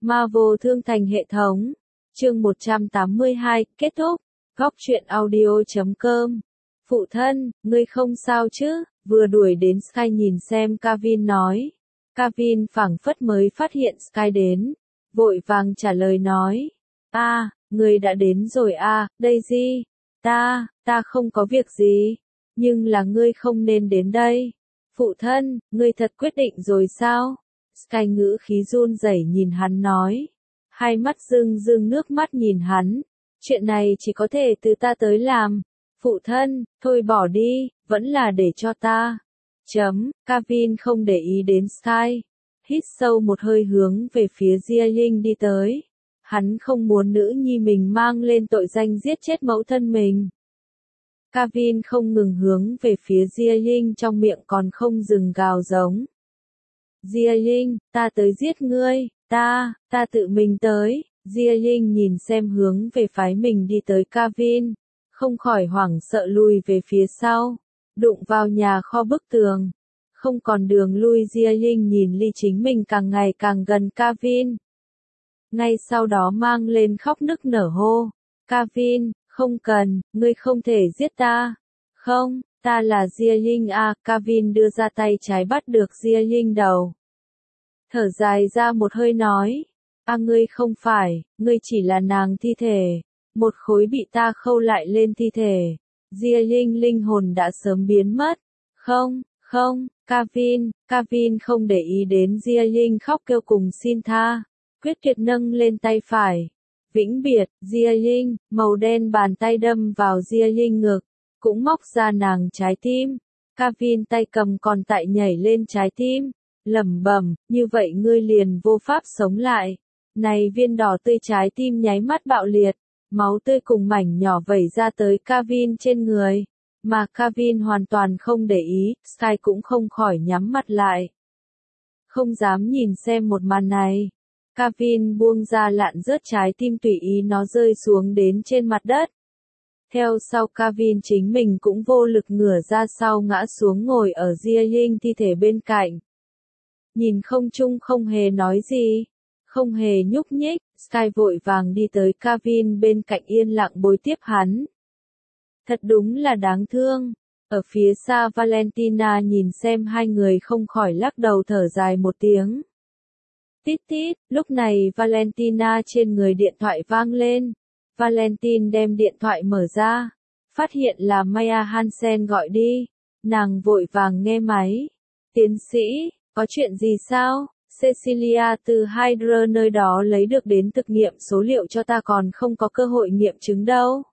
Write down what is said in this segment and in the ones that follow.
Marvel Thương Thành hệ thống. Chương 182, kết thúc. Góc truyện audio.com. Phụ thân, ngươi không sao chứ? Vừa đuổi đến Sky nhìn xem Kevin nói. Kevin phảng phất mới phát hiện Sky đến. Vội vàng trả lời nói. Ngươi đã đến rồi Daisy. Ta không có việc gì. Nhưng là ngươi không nên đến đây. Phụ thân, ngươi thật quyết định rồi sao? Sky ngữ khí run rẩy nhìn hắn nói. Hai mắt rưng rưng nước mắt nhìn hắn. Chuyện này chỉ có thể từ ta tới làm. Phụ thân, thôi bỏ đi, vẫn là để cho ta. Kevin không để ý đến Sky. Hít sâu một hơi hướng về phía Jia Ying đi tới. Hắn không muốn nữ nhi mình mang lên tội danh giết chết mẫu thân mình. Kevin không ngừng hướng về phía Jia Ying trong miệng còn không dừng gào giống. Jia Ying, ta tới giết ngươi, ta tự mình tới. Jia Ying nhìn xem hướng về phái mình đi tới Kevin, không khỏi hoảng sợ lùi về phía sau, đụng vào nhà kho bức tường. Không còn đường lui, Jia Ying nhìn ly chính mình càng ngày càng gần Kevin. Ngay sau đó mang lên khóc nức nở hô. Kevin, không cần, ngươi không thể giết ta. Không, ta là Jia Ying Kevin đưa ra tay trái bắt được Jia Ying đầu. Thở dài ra một hơi nói. Ngươi không phải, ngươi chỉ là nàng thi thể. Một khối bị ta khâu lại lên thi thể. Jia Ying linh hồn đã sớm biến mất. Không, Kevin không để ý đến Jia Ying khóc kêu cùng xin tha. Quyết tuyệt nâng lên tay phải. Vĩnh biệt, Jia Ying, màu đen bàn tay đâm vào Jia Ying ngực, cũng móc ra nàng trái tim. Kevin tay cầm còn tại nhảy lên trái tim, lẩm bẩm, như vậy ngươi liền vô pháp sống lại. Này viên đỏ tươi trái tim nháy mắt bạo liệt, máu tươi cùng mảnh nhỏ vẩy ra tới Kevin trên người. Mà Kevin hoàn toàn không để ý, Sky cũng không khỏi nhắm mắt lại. Không dám nhìn xem một màn này. Kevin buông ra lạn rớt trái tim tùy ý nó rơi xuống đến trên mặt đất. Theo sau Kevin chính mình cũng vô lực ngửa ra sau ngã xuống ngồi ở Jia Ying thi thể bên cạnh. Nhìn không chung không hề nói gì, không hề nhúc nhích, Sky vội vàng đi tới Kevin bên cạnh yên lặng bối tiếp hắn. Thật đúng là đáng thương. Ở phía xa Valentina nhìn xem hai người không khỏi lắc đầu thở dài một tiếng. Tít tít, lúc này Valentina trên người điện thoại vang lên. Valentine đem điện thoại mở ra, phát hiện là Maya Hansen gọi đi. Nàng vội vàng nghe máy. Tiến sĩ, có chuyện gì sao? Cecilia từ Hydra nơi đó lấy được đến thực nghiệm số liệu cho ta còn không có cơ hội nghiệm chứng đâu.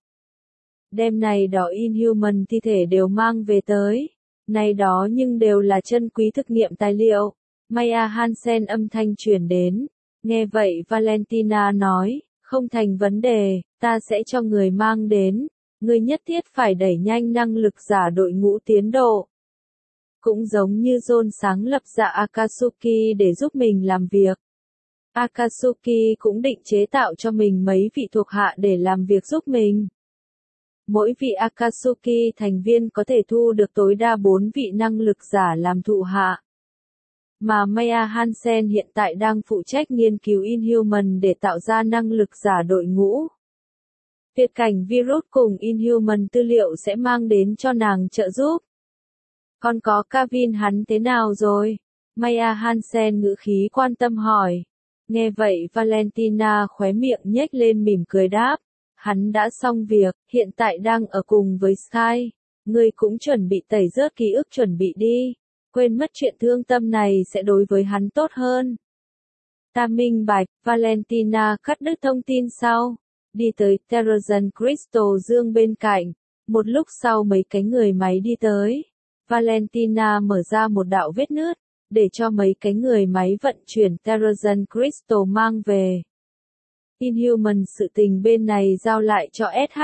Đêm này đó Inhuman thi thể đều mang về tới. Này đó nhưng đều là chân quý thực nghiệm tài liệu. Maya Hansen âm thanh truyền đến. Nghe vậy Valentina nói, không thành vấn đề, ta sẽ cho người mang đến. Ngươi nhất thiết phải đẩy nhanh năng lực giả đội ngũ tiến độ. Cũng giống như John sáng lập ra Akatsuki để giúp mình làm việc. Akatsuki cũng định chế tạo cho mình mấy vị thuộc hạ để làm việc giúp mình. Mỗi vị Akatsuki thành viên có thể thu được tối đa 4 vị năng lực giả làm thụ hạ. Mà Maya Hansen hiện tại đang phụ trách nghiên cứu Inhuman để tạo ra năng lực giả đội ngũ. Tuyệt cảnh virus cùng Inhuman tư liệu sẽ mang đến cho nàng trợ giúp. Còn có Kevin hắn thế nào rồi? Maya Hansen ngữ khí quan tâm hỏi. Nghe vậy Valentina khóe miệng nhếch lên mỉm cười đáp. Hắn đã xong việc, hiện tại đang ở cùng với Sky. Ngươi cũng chuẩn bị tẩy rớt ký ức chuẩn bị đi. Quên mất chuyện thương tâm này sẽ đối với hắn tốt hơn. Ta minh bạch, Valentina cắt đứt thông tin sau. Đi tới Terrazon Crystal Dương bên cạnh. Một lúc sau mấy cái người máy đi tới. Valentina mở ra một đạo vết nứt, để cho mấy cái người máy vận chuyển Terrazon Crystal mang về. Inhuman sự tình bên này giao lại cho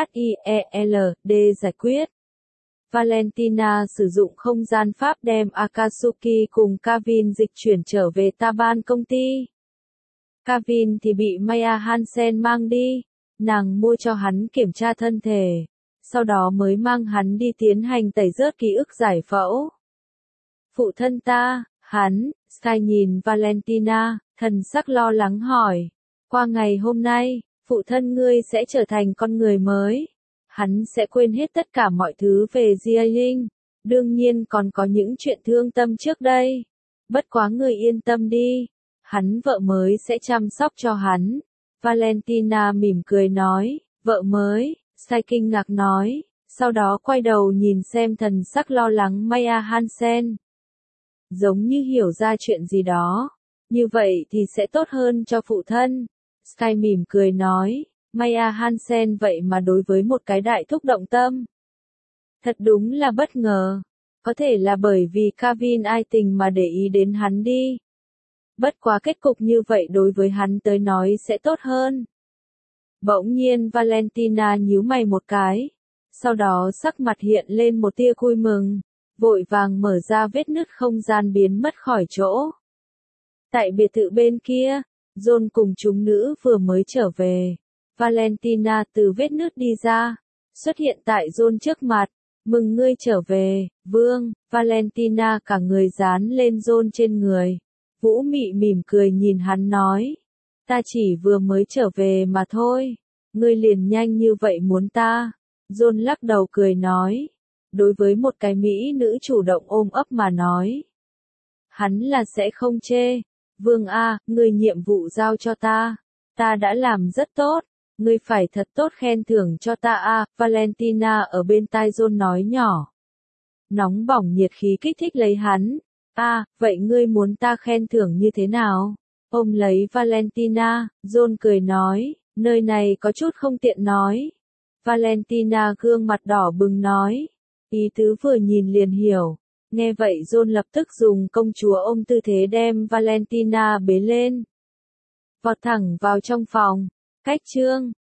SHIELD giải quyết. Valentina sử dụng không gian pháp đem Akatsuki cùng Kevin dịch chuyển trở về Taban công ty. Kevin thì bị Maya Hansen mang đi, nàng mua cho hắn kiểm tra thân thể, sau đó mới mang hắn đi tiến hành tẩy rớt ký ức giải phẫu. Phụ thân ta, hắn, Sky nhìn Valentina, thần sắc lo lắng hỏi, Qua ngày hôm nay, phụ thân ngươi sẽ trở thành con người mới. Hắn sẽ quên hết tất cả mọi thứ về Jia Ying. Đương nhiên còn có những chuyện thương tâm trước đây. Bất quá ngươi yên tâm đi. Hắn vợ mới sẽ chăm sóc cho hắn. Valentina mỉm cười nói, vợ mới, Sai kinh ngạc nói, sau đó quay đầu nhìn xem thần sắc lo lắng Maya Hansen. Giống như hiểu ra chuyện gì đó. Như vậy thì sẽ tốt hơn cho phụ thân. Sky mỉm cười nói, Maya Hansen vậy mà đối với một cái đại thúc động tâm. Thật đúng là bất ngờ. Có thể là bởi vì Kevin ai tình mà để ý đến hắn đi. Bất quá kết cục như vậy đối với hắn tới nói sẽ tốt hơn. Bỗng nhiên Valentina nhíu mày một cái. Sau đó sắc mặt hiện lên một tia vui mừng. Vội vàng mở ra vết nứt không gian biến mất khỏi chỗ. Tại biệt thự bên kia, John cùng chúng nữ vừa mới trở về. Valentina từ vết nứt đi ra. Xuất hiện tại John trước mặt. Mừng ngươi trở về, Vương. Valentina cả người dán lên John trên người. Vũ Mị mỉm cười nhìn hắn nói. Ta chỉ vừa mới trở về mà thôi. Ngươi liền nhanh như vậy muốn ta. John lắc đầu cười nói. Đối với một cái mỹ nữ chủ động ôm ấp mà nói. Hắn là sẽ không chê. Vương A, ngươi nhiệm vụ giao cho ta. Ta đã làm rất tốt. Ngươi phải thật tốt khen thưởng cho ta a. Valentina ở bên tai John nói nhỏ. Nóng bỏng nhiệt khí kích thích lấy hắn. Vậy ngươi muốn ta khen thưởng như thế nào? Ôm lấy Valentina, John cười nói, nơi này có chút không tiện nói. Valentina gương mặt đỏ bừng nói, ý tứ vừa nhìn liền hiểu. Nghe vậy John lập tức dùng công chúa ôm tư thế đem Valentina bế lên. Vọt thẳng vào trong phòng. Cách chương